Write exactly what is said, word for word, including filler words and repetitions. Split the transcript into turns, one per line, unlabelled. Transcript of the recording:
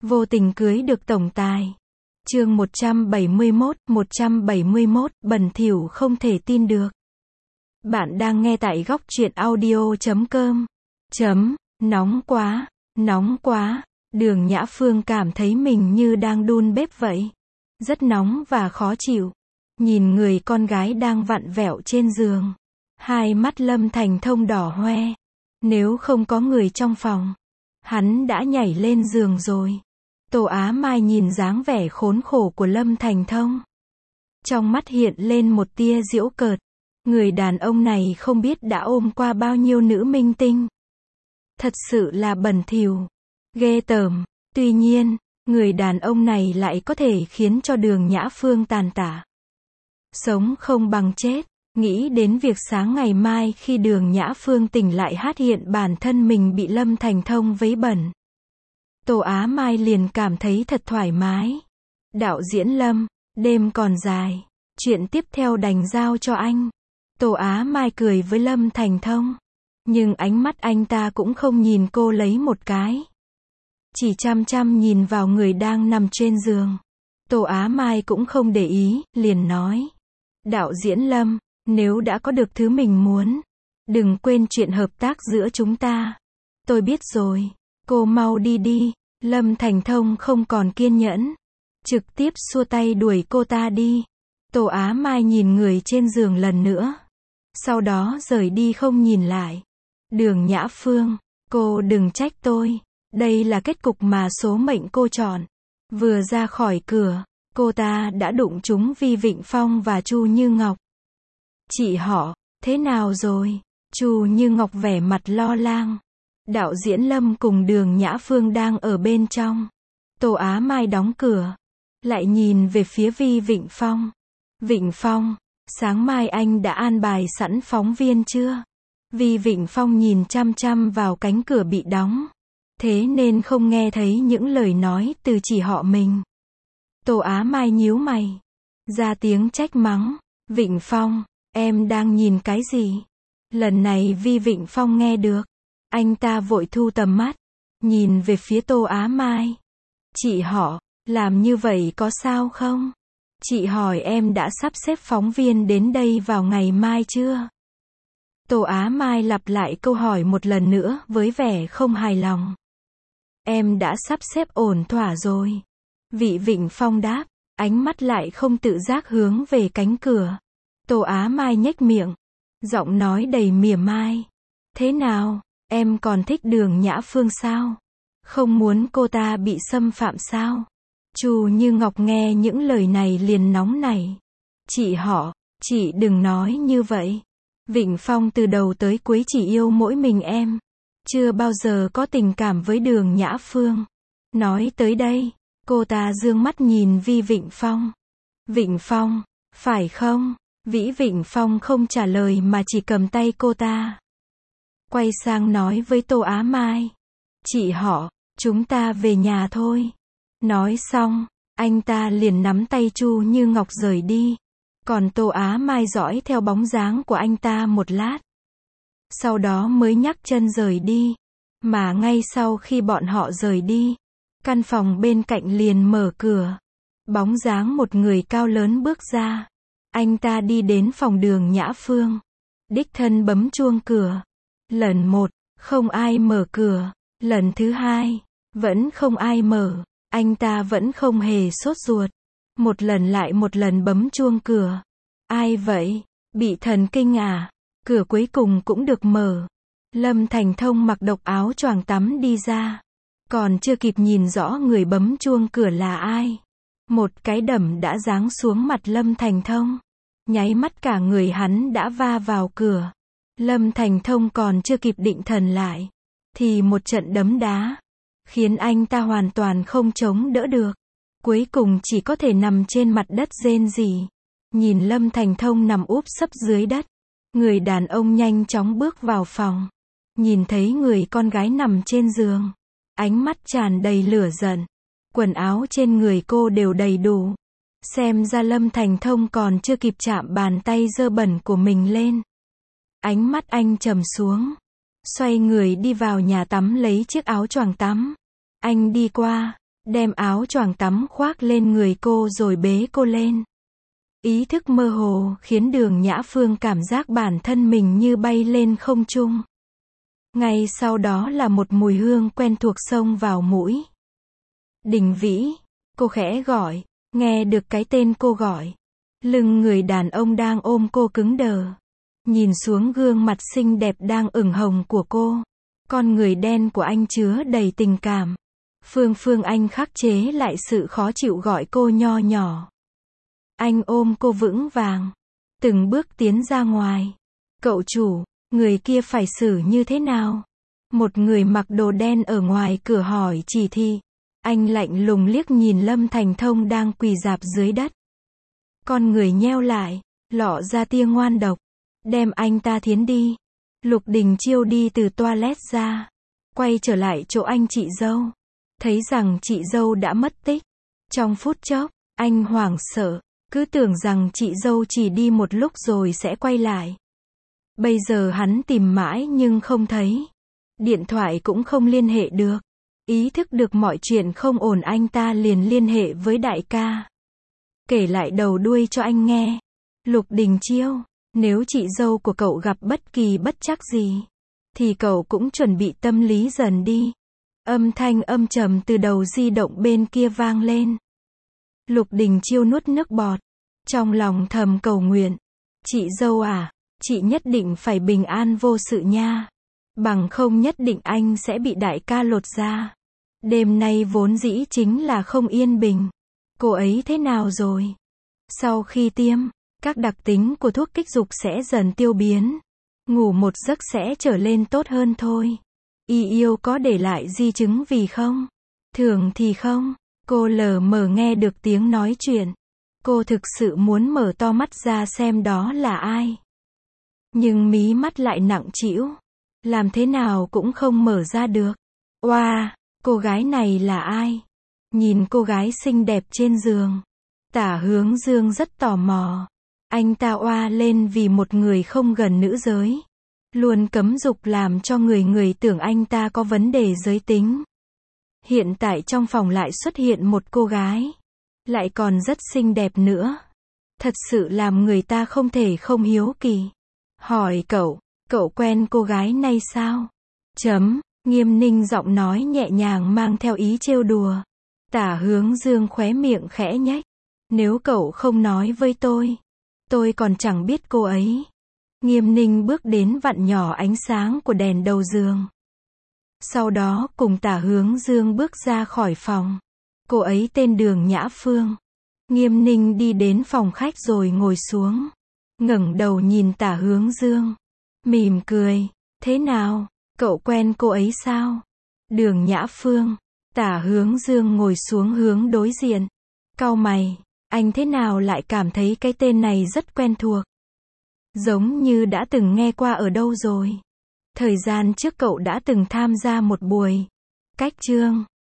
Vô tình cưới được tổng tài. Chương một trăm bảy mươi mốt, một trăm bảy mươi mốt, bẩn thỉu không thể tin được. Bạn đang nghe tại góc truyện audio chấm com. Chấm, nóng quá, nóng quá. Đường Nhã Phương cảm thấy mình như đang đun bếp vậy. Rất nóng và khó chịu. Nhìn người con gái đang vặn vẹo trên giường. Hai mắt Lâm Thành Thông đỏ hoe. Nếu không có người trong phòng, hắn đã nhảy lên giường rồi. Tô Á Mai nhìn dáng vẻ khốn khổ của Lâm Thành Thông. Trong mắt hiện lên một tia giễu cợt. Người đàn ông này không biết đã ôm qua bao nhiêu nữ minh tinh. Thật sự là bẩn thỉu, ghê tởm. Tuy nhiên, người đàn ông này lại có thể khiến cho Đường Nhã Phương tàn tả. Sống không bằng chết. Nghĩ đến việc sáng ngày mai khi Đường Nhã Phương tỉnh lại phát hiện bản thân mình bị Lâm Thành Thông vấy bẩn. Tô Á Mai liền cảm thấy thật thoải mái. Đạo diễn Lâm, đêm còn dài. Chuyện tiếp theo đành giao cho anh. Tô Á Mai cười với Lâm Thành Thông. Nhưng ánh mắt anh ta cũng không nhìn cô lấy một cái. Chỉ chăm chăm nhìn vào người đang nằm trên giường. Tô Á Mai cũng không để ý, liền nói. Đạo diễn Lâm, nếu đã có được thứ mình muốn, đừng quên chuyện hợp tác giữa chúng ta. Tôi biết rồi, cô mau đi đi. Lâm Thành Thông không còn kiên nhẫn, trực tiếp xua tay đuổi cô ta đi. Tô Á Mai nhìn người trên giường lần nữa, sau đó rời đi không nhìn lại. Đường Nhã Phương, cô đừng trách tôi, đây là kết cục mà số mệnh cô chọn. Vừa ra khỏi cửa, cô ta đã đụng trúng Vi Vịnh Phong và Chu Như Ngọc. Chị họ, thế nào rồi? Chu Như Ngọc vẻ mặt lo lắng. Đạo diễn Lâm cùng Đường Nhã Phương đang ở bên trong. Tô Á Mai đóng cửa, lại nhìn về phía Vi Vịnh Phong. Vịnh Phong, sáng mai anh đã an bài sẵn phóng viên chưa? Vi Vịnh Phong nhìn chăm chăm vào cánh cửa bị đóng, thế nên không nghe thấy những lời nói từ chị họ mình. Tô Á Mai nhíu mày, ra tiếng trách mắng. Vịnh Phong, em đang nhìn cái gì? Lần này Vi Vịnh Phong nghe được. Anh ta vội thu tầm mắt, nhìn về phía Tô Á Mai. Chị họ, làm như vậy có sao không? Chị hỏi em đã sắp xếp phóng viên đến đây vào ngày mai chưa? Tô Á Mai lặp lại câu hỏi một lần nữa với vẻ không hài lòng. Em đã sắp xếp ổn thỏa rồi. Vị Vịnh Phong đáp, ánh mắt lại không tự giác hướng về cánh cửa. Tô Á Mai nhếch miệng, giọng nói đầy mỉa mai. Thế nào? Em còn thích Đường Nhã Phương sao? Không muốn cô ta bị xâm phạm sao? Chu Như Ngọc nghe những lời này liền nóng nảy. Chị họ, chị đừng nói như vậy. Vịnh Phong từ đầu tới cuối chỉ yêu mỗi mình em. Chưa bao giờ có tình cảm với Đường Nhã Phương. Nói tới đây, cô ta dương mắt nhìn Vi Vịnh Phong. Vịnh Phong, phải không? Vĩ Vịnh Phong không trả lời mà chỉ cầm tay cô ta. Quay sang nói với Tô Á Mai. Chị họ, chúng ta về nhà thôi. Nói xong, anh ta liền nắm tay Chu Như Ngọc rời đi. Còn Tô Á Mai dõi theo bóng dáng của anh ta một lát. Sau đó mới nhấc chân rời đi. Mà ngay sau khi bọn họ rời đi, căn phòng bên cạnh liền mở cửa. Bóng dáng một người cao lớn bước ra. Anh ta đi đến phòng Đường Nhã Phương. Đích thân bấm chuông cửa. Lần một, không ai mở cửa. Lần thứ hai, vẫn không ai mở. Anh ta vẫn không hề sốt ruột. Một lần lại một lần bấm chuông cửa. Ai vậy? Bị thần kinh à? Cửa cuối cùng cũng được mở. Lâm Thành Thông mặc độc áo choàng tắm đi ra. Còn chưa kịp nhìn rõ người bấm chuông cửa là ai, một cái đầm đã giáng xuống mặt Lâm Thành Thông. Nháy mắt cả người hắn đã va vào cửa. Lâm Thành Thông còn chưa kịp định thần lại, thì một trận đấm đá khiến anh ta hoàn toàn không chống đỡ được. Cuối cùng chỉ có thể nằm trên mặt đất rên rỉ. Nhìn Lâm Thành Thông nằm úp sấp dưới đất, người đàn ông nhanh chóng bước vào phòng. Nhìn thấy người con gái nằm trên giường, ánh mắt tràn đầy lửa giận. Quần áo trên người cô đều đầy đủ. Xem ra Lâm Thành Thông còn chưa kịp chạm bàn tay dơ bẩn của mình lên. Ánh mắt anh trầm xuống, xoay người đi vào nhà tắm lấy chiếc áo choàng tắm. Anh đi qua, đem áo choàng tắm khoác lên người cô rồi bế cô lên. Ý thức mơ hồ khiến Đường Nhã Phương cảm giác bản thân mình như bay lên không trung. Ngay sau đó là một mùi hương quen thuộc xông vào mũi. Đình Vĩ, cô khẽ gọi, nghe được cái tên cô gọi. Lưng người đàn ông đang ôm cô cứng đờ. Nhìn xuống gương mặt xinh đẹp đang ửng hồng của cô. Con người đen của anh chứa đầy tình cảm. Phương Phương anh khắc chế lại sự khó chịu gọi cô nho nhỏ. Anh ôm cô vững vàng. Từng bước tiến ra ngoài. Cậu chủ, người kia phải xử như thế nào? Một người mặc đồ đen ở ngoài cửa hỏi chỉ thị. Anh lạnh lùng liếc nhìn Lâm Thành Thông đang quỳ rạp dưới đất. Con người nheo lại, lọ ra tia ngoan độc. Đem anh ta thiến đi. Lục Đình Chiêu đi từ toilet ra. Quay trở lại chỗ anh chị dâu. Thấy rằng chị dâu đã mất tích. Trong phút chốc, anh hoảng sợ. Cứ tưởng rằng chị dâu chỉ đi một lúc rồi sẽ quay lại. Bây giờ hắn tìm mãi nhưng không thấy. Điện thoại cũng không liên hệ được. Ý thức được mọi chuyện không ổn anh ta liền liên hệ với đại ca. Kể lại đầu đuôi cho anh nghe. Lục Đình Chiêu, nếu chị dâu của cậu gặp bất kỳ bất trắc gì, thì cậu cũng chuẩn bị tâm lý dần đi. Âm thanh âm trầm từ đầu di động bên kia vang lên. Lục Đình Chiêu nuốt nước bọt. Trong lòng thầm cầu nguyện. Chị dâu à, chị nhất định phải bình an vô sự nha. Bằng không nhất định anh sẽ bị đại ca lột da. Đêm nay vốn dĩ chính là không yên bình. Cô ấy thế nào rồi? Sau khi tiêm, các đặc tính của thuốc kích dục sẽ dần tiêu biến. Ngủ một giấc sẽ trở lên tốt hơn thôi. Y yêu có để lại di chứng vì không? Thường thì không. Cô lờ mờ nghe được tiếng nói chuyện. Cô thực sự muốn mở to mắt ra xem đó là ai. Nhưng mí mắt lại nặng trĩu. Làm thế nào cũng không mở ra được. Oa, wow, cô gái này là ai? Nhìn cô gái xinh đẹp trên giường. Tả Hướng Dương rất tò mò. Anh ta oa lên vì một người không gần nữ giới. Luôn cấm dục làm cho người người tưởng anh ta có vấn đề giới tính. Hiện tại trong phòng lại xuất hiện một cô gái. Lại còn rất xinh đẹp nữa. Thật sự làm người ta không thể không hiếu kỳ. Hỏi cậu, cậu quen cô gái này sao? Chấm, Nghiêm Ninh giọng nói nhẹ nhàng mang theo ý trêu đùa. Tả Hướng Dương khóe miệng khẽ nhếch. Nếu cậu không nói với tôi, tôi còn chẳng biết cô ấy. Nghiêm Ninh bước đến vặn nhỏ ánh sáng của đèn đầu giường. Sau đó cùng Tả Hướng Dương bước ra khỏi phòng. Cô ấy tên Đường Nhã Phương. Nghiêm Ninh đi đến phòng khách rồi ngồi xuống. Ngẩng đầu nhìn Tả Hướng Dương. Mỉm cười. Thế nào? Cậu quen cô ấy sao? Đường Nhã Phương. Tả Hướng Dương ngồi xuống hướng đối diện. Cau mày. Anh thế nào lại cảm thấy cái tên này rất quen thuộc? Giống như đã từng nghe qua ở đâu rồi. Thời gian trước cậu đã từng tham gia một buổi cách chương.